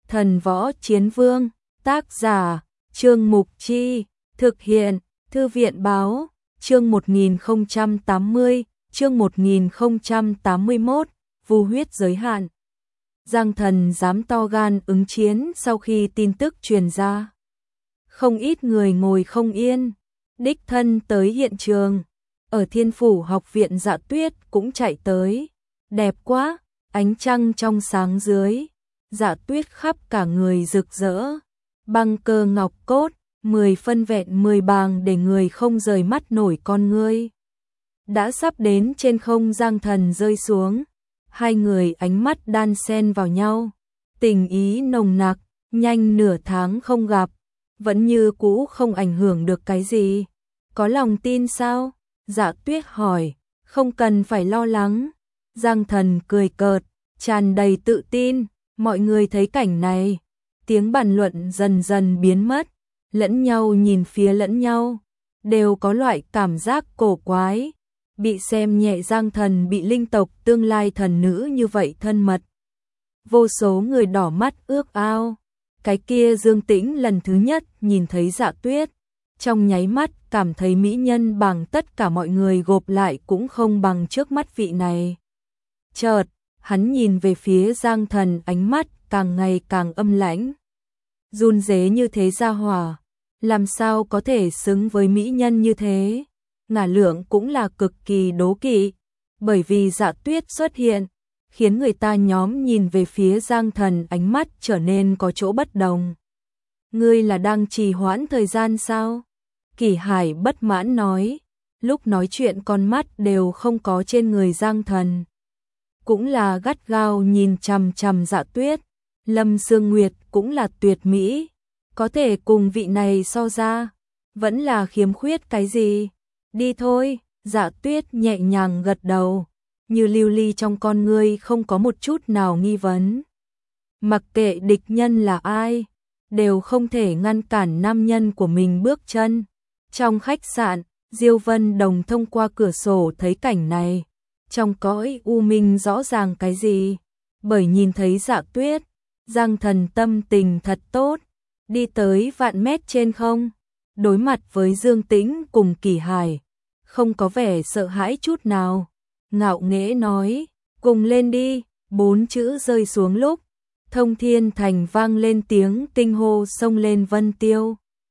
Thần Võ Chiến Vương, tác giả, Trương Mục Chi, thực hiện, Thư viện Báo, chương 1080, chương 1081, vu huyết giới hạn. Giang Thần dám to gan ứng chiến sau khi tin tức truyền ra. Không ít người ngồi không yên, đích thân tới hiện trường. Ở Thiên Phủ Học viện Dạ Tuyết cũng chạy tới. Đẹp quá, ánh trăng trong sáng dưới. Dạ Tuyết khắp cả người rực rỡ. Băng cơ ngọc cốt, 10 phân vẹn 10 bàng để người không rời mắt nổi con ngươi. Đã sắp đến trên không, Giang Thần rơi xuống. Hai người ánh mắt đan xen vào nhau. Tình ý nồng nặc, nhanh nửa tháng không gặp. Vẫn như cũ không ảnh hưởng được cái gì. Có lòng tin sao? Dạ Tuyết hỏi. Không cần phải lo lắng. Giang Thần cười cợt, tràn đầy tự tin. Mọi người thấy cảnh này, tiếng bàn luận dần dần biến mất, lẫn nhau nhìn phía lẫn nhau, đều có loại cảm giác cổ quái, bị xem nhẹ. Giang Thần bị linh tộc tương lai thần nữ như vậy thân mật. Vô số người đỏ mắt ước ao. Cái kia Dương Tĩnh lần thứ nhất nhìn thấy Dạ Tuyết, trong nháy mắt cảm thấy mỹ nhân bằng tất cả mọi người gộp lại cũng không bằng trước mắt vị này. Chợt, hắn nhìn về phía Giang Thần, ánh mắt càng ngày càng âm lãnh. Run rế như thế gia hỏa, làm sao có thể xứng với mỹ nhân như thế? Ngả Lượng cũng là cực kỳ đố kỵ, bởi vì Dạ Tuyết xuất hiện, khiến người ta nhóm nhìn về phía Giang Thần, ánh mắt trở nên có chỗ bất đồng. Ngươi là đang trì hoãn thời gian sao? Kỷ Hải bất mãn nói, lúc nói chuyện con mắt đều không có trên người Giang Thần. Cũng là gắt gao nhìn chằm chằm Dạ Tuyết. Lâm Sương Nguyệt cũng là tuyệt mỹ, có thể cùng vị này so ra, vẫn là khiếm khuyết cái gì? Đi thôi. Dạ Tuyết nhẹ nhàng gật đầu, như lưu ly trong con ngươi không có một chút nào nghi vấn. Mặc kệ địch nhân là ai, đều không thể ngăn cản nam nhân của mình bước chân. Trong khách sạn, Diêu Vân Đồng thông qua cửa sổ thấy cảnh này. Trong cõi u minh rõ ràng cái gì? Bởi nhìn thấy Dạ Tuyết, Giang Thần tâm tình thật tốt, đi tới vạn mét trên không, đối mặt với Dương Tĩnh cùng Kỷ Hải, không có vẻ sợ hãi chút nào, ngạo nghễ nói, cùng lên đi. 4 chữ rơi xuống lúc, Thông Thiên Thành vang lên tiếng kinh hô, xông lên Vân Tiêu.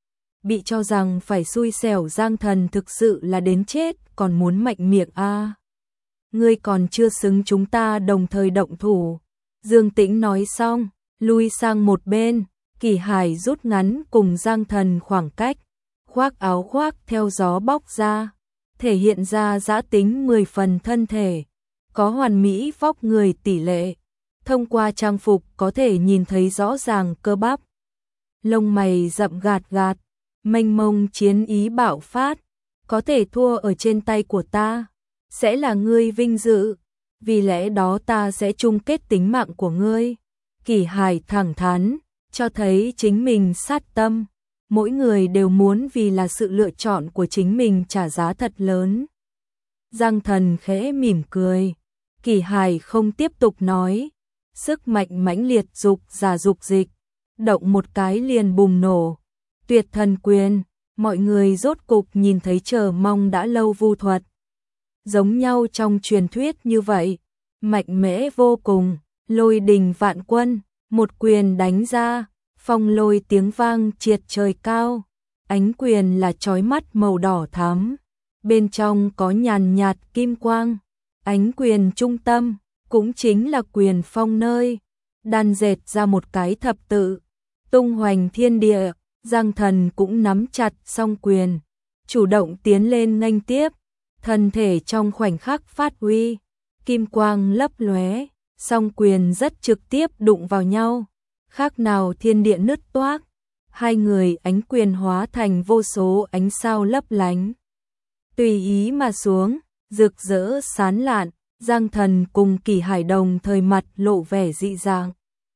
Bị cho rằng phải xui xẻo, Giang Thần thực sự là đến chết, còn muốn mạnh miệng a. Ngươi còn chưa xứng chúng ta đồng thời động thủ. Dương Tĩnh nói xong, lui sang một bên. Kỷ Hải rút ngắn cùng Giang Thần khoảng cách, khoác áo khoác theo gió bóc ra, thể hiện ra dã tính 10 phần thân thể, có hoàn mỹ vóc người tỷ lệ. Thông qua trang phục có thể nhìn thấy rõ ràng cơ bắp. Lông mày rậm gạt gạt, mênh mông chiến ý bạo phát, có thể thua ở trên tay của ta, sẽ là ngươi vinh dự, vì lẽ đó ta sẽ chung kết tính mạng của ngươi. Kỷ Hải thẳng thắn, cho thấy chính mình sát tâm, mỗi người đều muốn vì là sự lựa chọn của chính mình trả giá thật lớn. Giang Thần khẽ mỉm cười, Kỷ Hải không tiếp tục nói, sức mạnh mãnh liệt dục giả dục dịch, động một cái liền bùng nổ, tuyệt thần quyền, mọi người rốt cục nhìn thấy chờ mong đã lâu vu thuật. Giống nhau trong truyền thuyết như vậy, mạnh mẽ vô cùng, lôi đình vạn quân, một quyền đánh ra, phong lôi tiếng vang triệt trời cao, ánh quyền là chói mắt màu đỏ thắm, bên trong có nhàn nhạt kim quang, ánh quyền trung tâm, cũng chính là quyền phong nơi, đan dệt ra một cái thập tự, tung hoành thiên địa. Giang Thần cũng nắm chặt song quyền, chủ động tiến lên nghênh tiếp, thân thể trong khoảnh khắc phát uy, kim quang lấp lóe, song quyền rất trực tiếp đụng vào nhau, khác nào thiên địa nứt toác, hai người ánh quyền hóa thành vô số ánh sao lấp lánh, tùy ý mà xuống, rực rỡ sáng lạn. Giang Thần cùng Kỷ Hải đồng thời mặt lộ vẻ dị dạng,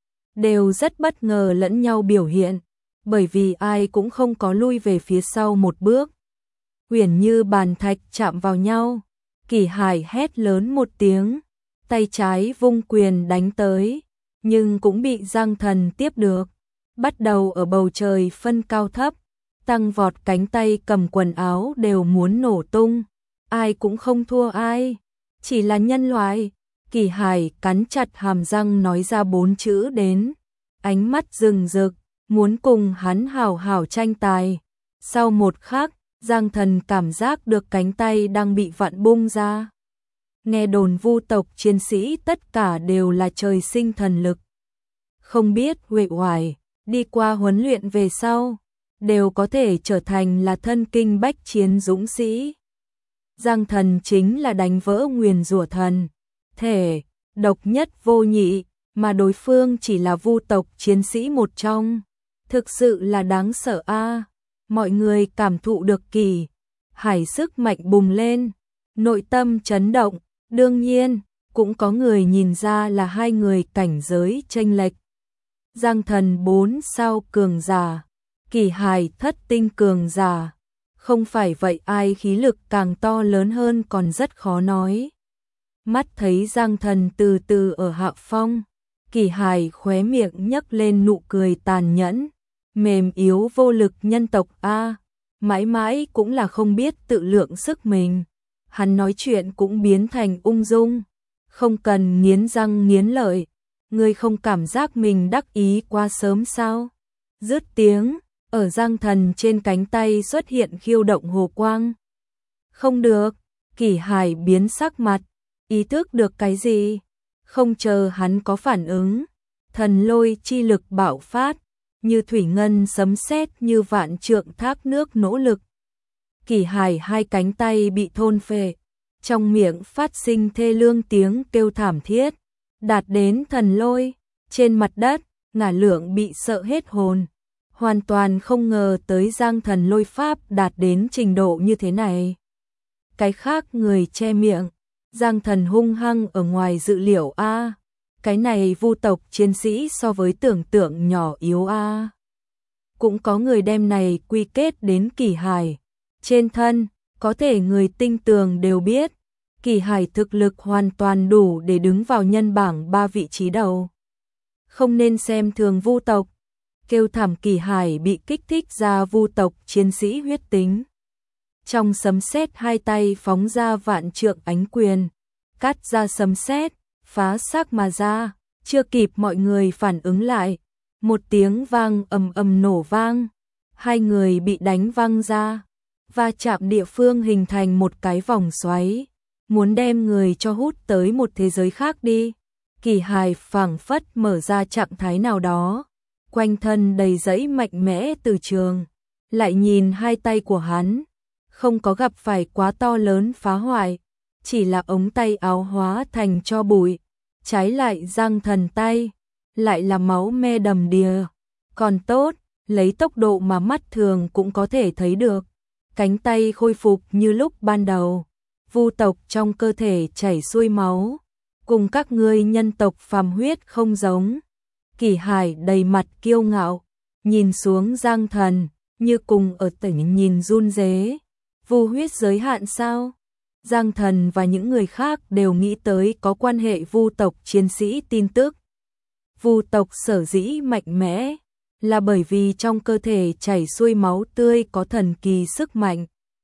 đều rất bất ngờ lẫn nhau biểu hiện, bởi vì ai cũng không có lui về phía sau một bước. Uyển như bàn thạch chạm vào nhau, Kỷ Hải hét lớn một tiếng, tay trái vung quyền đánh tới, nhưng cũng bị Giang Thần tiếp được. Bắt đầu ở bầu trời phân cao thấp, tăng vọt, cánh tay cầm quần áo đều muốn nổ tung. Ai cũng không thua ai, chỉ là nhân loại. Kỳ Hải cắn chặt hàm răng nói ra 4 chữ đến, ánh mắt rừng rực, muốn cùng hắn hảo hảo tranh tài. Sau một khắc, Giang Thần cảm giác được cánh tay đang bị vặn bung ra. Nghe đồn Vu tộc chiến sĩ tất cả đều là trời sinh thần lực. Không biết uể oải, đi qua huấn luyện về sau, đều có thể trở thành là thân kinh bách chiến dũng sĩ. Giang Thần chính là đánh vỡ nguyền rủa thần thể, độc nhất vô nhị, mà đối phương chỉ là Vu tộc chiến sĩ một trong. Thực sự là đáng sợ a. Mọi người cảm thụ được Kỳ Hải sức mạnh bùng lên, nội tâm chấn động. Đương nhiên, cũng có người nhìn ra là hai người cảnh giới chênh lệch. Giang Thần 4 sao cường giả, Kỳ Hải thất tinh cường giả. Không phải vậy ai khí lực càng to lớn hơn còn rất khó nói. Mắt thấy Giang Thần từ từ ở hạ phong, Kỳ Hải khóe miệng nhấc lên nụ cười tàn nhẫn. Mềm yếu vô lực nhân tộc a, mãi mãi cũng là không biết tự lượng sức mình. Hắn nói chuyện cũng biến thành ung dung, không cần nghiến răng nghiến lợi. Ngươi không cảm giác mình đắc ý quá sớm sao? Dứt tiếng, ở Giang Thần trên cánh tay xuất hiện khiêu động hồ quang. Không được, Kỳ Hải biến sắc mặt, ý thức được cái gì? Không chờ hắn có phản ứng, thần lôi chi lực bạo phát, như thủy ngân sấm sét, như vạn trượng thác nước nỗ lực. Kỳ Hải hai cánh tay bị thôn phệ, trong miệng phát sinh thê lương tiếng kêu thảm thiết, đạt đến thần lôi. Trên mặt đất, Ngả Lượng bị sợ hết hồn, hoàn toàn không ngờ tới Giang Thần lôi pháp đạt đến trình độ như thế này. Cái khác người che miệng, Giang Thần hung hăng ở ngoài dự liệu a. Cái này Vu tộc chiến sĩ so với tưởng tượng nhỏ yếu a. Cũng có người đem này quy kết đến Kỳ Hải trên thân, có thể người tinh tường đều biết, Kỳ Hải thực lực hoàn toàn đủ để đứng vào nhân bảng 3 vị trí đầu. Không nên xem thường Vu tộc. Kêu thảm Kỳ Hải bị kích thích ra Vu tộc chiến sĩ huyết tính. Trong sấm sét hai tay phóng ra vạn trượng ánh quyền, cắt ra sấm sét, phá xác mà ra. Chưa kịp mọi người phản ứng lại, một tiếng vang ầm ầm nổ vang, hai người bị đánh văng ra, va chạm địa phương hình thành một cái vòng xoáy, muốn đem người cho hút tới một thế giới khác đi. Kỳ Hải phảng phất mở ra trạng thái nào đó, quanh thân đầy dẫy mạnh mẽ từ trường, lại nhìn hai tay của hắn, không có gặp phải quá to lớn phá hoại, chỉ là ống tay áo hóa thành tro bụi. Trái lại Giang Thần tay, lại là máu me đầm đìa. Còn tốt, lấy tốc độ mà mắt thường cũng có thể thấy được, cánh tay khôi phục như lúc ban đầu. Vu tộc trong cơ thể chảy xuôi máu, cùng các ngươi nhân tộc phàm huyết không giống. Kỳ Hải đầy mặt kiêu ngạo, nhìn xuống Giang Thần, như cùng ở tỉnh nhìn run rế. Vu huyết giới hạn sao? Giang Thần và những người khác đều nghĩ tới có quan hệ Vu tộc chiến sĩ tin tức. Vu tộc sở dĩ mạnh mẽ là bởi vì trong cơ thể chảy xuôi máu tươi có thần kỳ sức mạnh.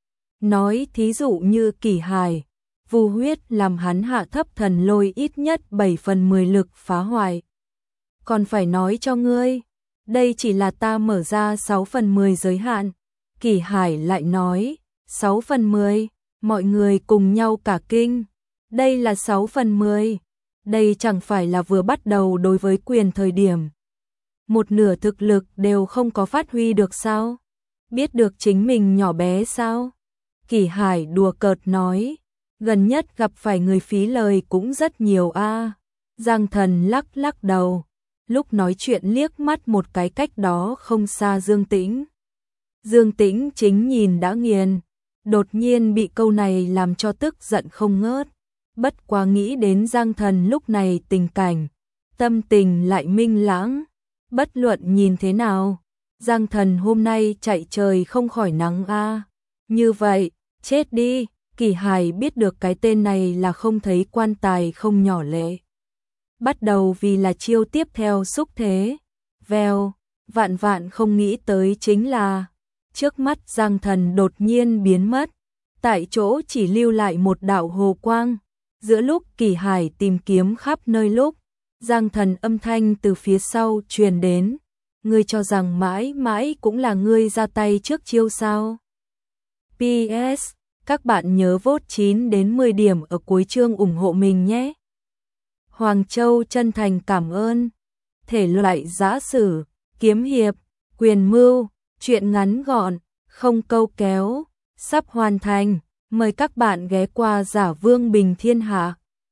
Nói thí dụ như Kỳ Hải, Vu huyết làm hắn hạ thấp thần lôi ít nhất 7/10 lực phá hoại. Còn phải nói cho ngươi, đây chỉ là ta mở ra 6/10 giới hạn. Kỳ Hải lại nói, 6/10. Mọi người cùng nhau cả kinh. Đây là 6/10. Đây chẳng phải là vừa bắt đầu đối với quyền thời điểm. Một nửa thực lực đều không có phát huy được sao? Biết được chính mình nhỏ bé sao? Kỳ Hải đùa cợt nói. Gần nhất gặp phải người phí lời cũng rất nhiều a. Giang Thần lắc lắc đầu. Lúc nói chuyện liếc mắt một cái cách đó không xa Dương Tĩnh. Dương Tĩnh chính nhìn đã nghiền. Đột nhiên bị câu này làm cho tức giận không ngớt. Bất quá nghĩ đến Giang Thần lúc này tình cảnh, tâm tình lại minh lãng. Bất luận nhìn thế nào, Giang Thần hôm nay chạy trời không khỏi nắng a. Như vậy, chết đi. Kỳ Hải biết được cái tên này là không thấy quan tài không nhỏ lệ. bắt đầu vì là chiêu tiếp theo xúc thế. Vèo, vạn vạn không nghĩ tới chính là trước mắt Giang Thần đột nhiên biến mất, tại chỗ chỉ lưu lại một đạo hồ quang. Giữa lúc Kỳ Hải tìm kiếm khắp nơi lúc, Giang Thần âm thanh từ phía sau truyền đến, ngươi cho rằng mãi mãi cũng là ngươi ra tay trước chiêu sao? PS, các bạn nhớ vote 9 đến 10 điểm ở cuối chương ủng hộ mình nhé. Hoàng Châu chân thành cảm ơn. Thể loại giã sử, kiếm hiệp, quyền mưu, truyện ngắn gọn, không câu kéo, sắp hoàn thành. Mời các bạn ghé qua Giả Vương Bình Thiên Hạ.